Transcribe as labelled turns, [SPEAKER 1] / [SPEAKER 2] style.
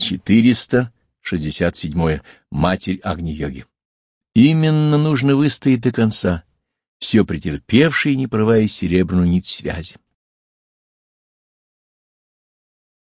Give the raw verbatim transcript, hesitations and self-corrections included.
[SPEAKER 1] четыреста шестьдесят седьмое. Матерь Агни-йоги. Именно нужно выстоять до конца, все претерпевшие, не порывая серебряную нить связи.